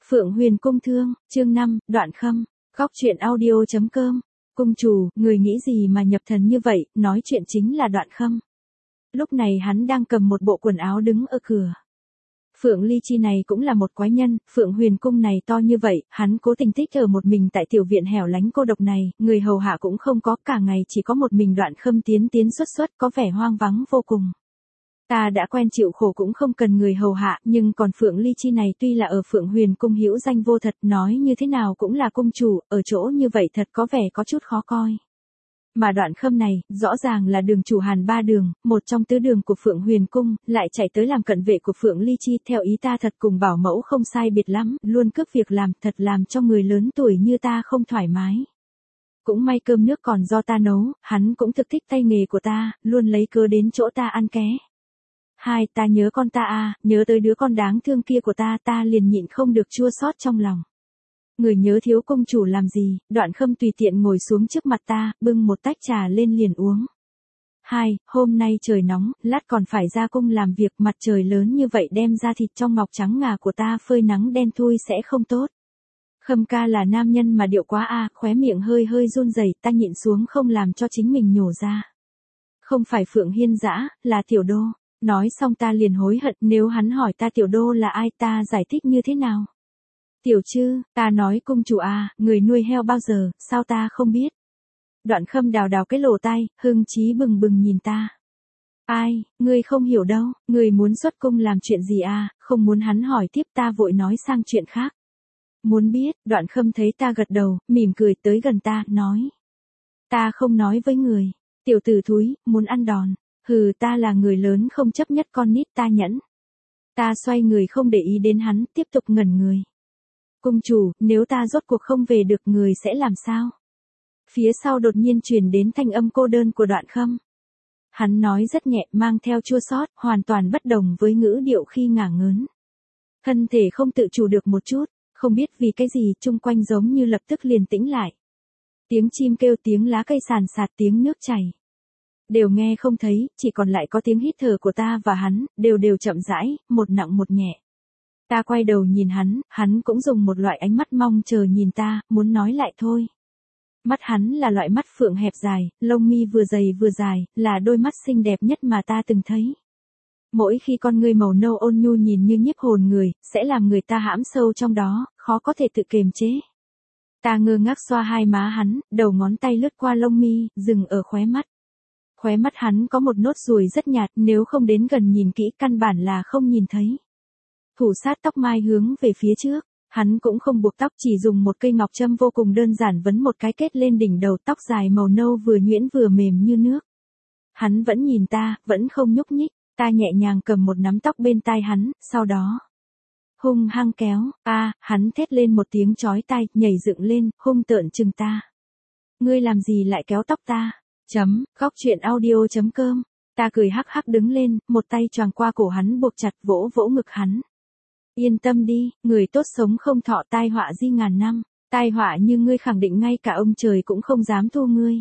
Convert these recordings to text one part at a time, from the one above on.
Phượng Huyền Cung Thương, chương 5, Đoạn Khâm, Góc Truyện Audio.com. Cung chủ, người nghĩ gì mà nhập thần như vậy, nói chuyện chính là Đoạn Khâm. Lúc này hắn đang cầm một bộ quần áo đứng ở cửa. Phượng Ly Chi này cũng là một quái nhân, Phượng Huyền Cung này to như vậy, hắn cố tình thích ở một mình tại tiểu viện hẻo lánh cô độc này, người hầu hạ cũng không có, cả ngày chỉ có một mình Đoạn Khâm tiến xuất, có vẻ hoang vắng vô cùng. Ta đã quen chịu khổ cũng không cần người hầu hạ, nhưng còn Phượng Ly Chi này tuy là ở Phượng Huyền Cung hữu danh vô thật, nói như thế nào cũng là cung chủ, ở chỗ như vậy thật có vẻ có chút khó coi. Mà Đoạn Khâm này, rõ ràng là đường chủ Hàn Ba Đường, một trong tứ đường của Phượng Huyền Cung, lại chạy tới làm cận vệ của Phượng Ly Chi, theo ý ta thật cùng bảo mẫu không sai biệt lắm, luôn cướp việc làm, thật làm cho người lớn tuổi như ta không thoải mái. Cũng may cơm nước còn do ta nấu, hắn cũng thực thích tay nghề của ta, luôn lấy cớ đến chỗ ta ăn ké. Hai, ta nhớ con ta à, nhớ tới đứa con đáng thương kia của ta liền nhịn không được chua xót trong lòng. Người nhớ thiếu công chủ làm gì, Đoạn Khâm tùy tiện ngồi xuống trước mặt ta, bưng một tách trà lên liền uống. Hai, hôm nay trời nóng, lát còn phải ra cung làm việc, mặt trời lớn như vậy đem ra thịt trong ngọc trắng ngà của ta phơi nắng đen thui sẽ không tốt. Khâm ca là nam nhân mà điệu quá à, khóe miệng hơi run rẩy, ta nhịn xuống không làm cho chính mình nhổ ra. Không phải Phượng Hiên Dã, là Tiểu Đô. Nói xong ta liền hối hận, nếu hắn hỏi ta Tiểu Đô là ai, ta giải thích như thế nào? Tiểu Trư, ta nói cung chủ à, người nuôi heo bao giờ, sao ta không biết? Đoạn Khâm đào cái lỗ tai, hưng chí bừng bừng nhìn ta. Ai, ngươi không hiểu đâu, ngươi muốn xuất cung làm chuyện gì à, không muốn hắn hỏi tiếp, ta vội nói sang chuyện khác. Muốn biết, Đoạn Khâm thấy ta gật đầu, mỉm cười tới gần ta, nói. Ta không nói với người, tiểu tử thúi, muốn ăn đòn. Hừ, ta là người lớn không chấp nhất con nít, ta nhẫn. Ta xoay người không để ý đến hắn, tiếp tục ngẩn người. Cung chủ, nếu ta rốt cuộc không về được người sẽ làm sao? Phía sau đột nhiên truyền đến thanh âm cô đơn của Đoạn Khâm. Hắn nói rất nhẹ, mang theo chua xót, hoàn toàn bất đồng với ngữ điệu khi ngả ngớn. Thân thể không tự chủ được một chút, không biết vì cái gì, chung quanh giống như lập tức liền tĩnh lại. Tiếng chim kêu, tiếng lá cây sàn sạt, tiếng nước chảy. Đều nghe không thấy, chỉ còn lại có tiếng hít thở của ta và hắn, đều chậm rãi, một nặng một nhẹ. Ta quay đầu nhìn hắn cũng dùng một loại ánh mắt mong chờ nhìn ta, muốn nói lại thôi. Mắt hắn là loại mắt phượng hẹp dài, lông mi vừa dày vừa dài, là đôi mắt xinh đẹp nhất mà ta từng thấy. Mỗi khi con ngươi màu nâu ôn nhu nhìn như nhiếp hồn người, sẽ làm người ta hãm sâu trong đó, khó có thể tự kiềm chế. Ta ngơ ngác xoa hai má hắn, đầu ngón tay lướt qua lông mi, dừng ở khóe mắt. Khóe mắt hắn có một nốt ruồi rất nhạt, nếu không đến gần nhìn kỹ căn bản là không nhìn thấy. Thủ sát tóc mai hướng về phía trước, hắn cũng không buộc tóc, chỉ dùng một cây ngọc châm vô cùng đơn giản vấn một cái kết lên đỉnh đầu, tóc dài màu nâu vừa nhuyễn vừa mềm như nước. Hắn vẫn nhìn ta, vẫn không nhúc nhích, ta nhẹ nhàng cầm một nắm tóc bên tai hắn, sau đó hung hăng kéo, hắn thét lên một tiếng chói tai, nhảy dựng lên, hung tợn chừng ta. Ngươi làm gì lại kéo tóc ta? Góc truyện audio.com. Ta cười hắc hắc đứng lên, một tay choàng qua cổ hắn buộc chặt, vỗ ngực hắn. Yên tâm đi, người tốt sống không thọ, tai họa di ngàn năm, tai họa như ngươi khẳng định ngay cả ông trời cũng không dám thu ngươi.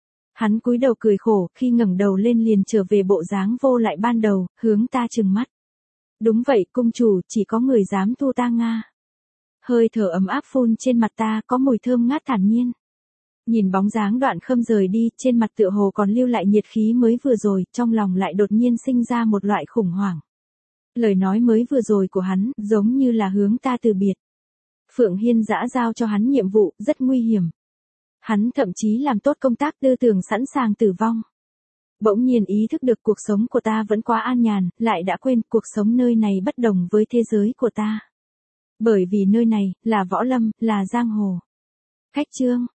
Hắn cúi đầu cười khổ, khi ngẩng đầu lên liền trở về bộ dáng vô lại ban đầu, hướng ta trừng mắt. Đúng vậy, cung chủ, chỉ có người dám thu ta Nga. Hơi thở ấm áp phun trên mặt ta, có mùi thơm ngát thản nhiên. Nhìn bóng dáng Đoạn Khâm rời đi, trên mặt tựa hồ còn lưu lại nhiệt khí mới vừa rồi, trong lòng lại đột nhiên sinh ra một loại khủng hoảng. Lời nói mới vừa rồi của hắn, giống như là hướng ta từ biệt. Phượng Hiên Dã giao cho hắn nhiệm vụ, rất nguy hiểm. Hắn thậm chí làm tốt công tác tư tưởng sẵn sàng tử vong. Bỗng nhiên ý thức được cuộc sống của ta vẫn quá an nhàn, lại đã quên cuộc sống nơi này bất đồng với thế giới của ta. Bởi vì nơi này, là võ lâm, là giang hồ. Khách chương.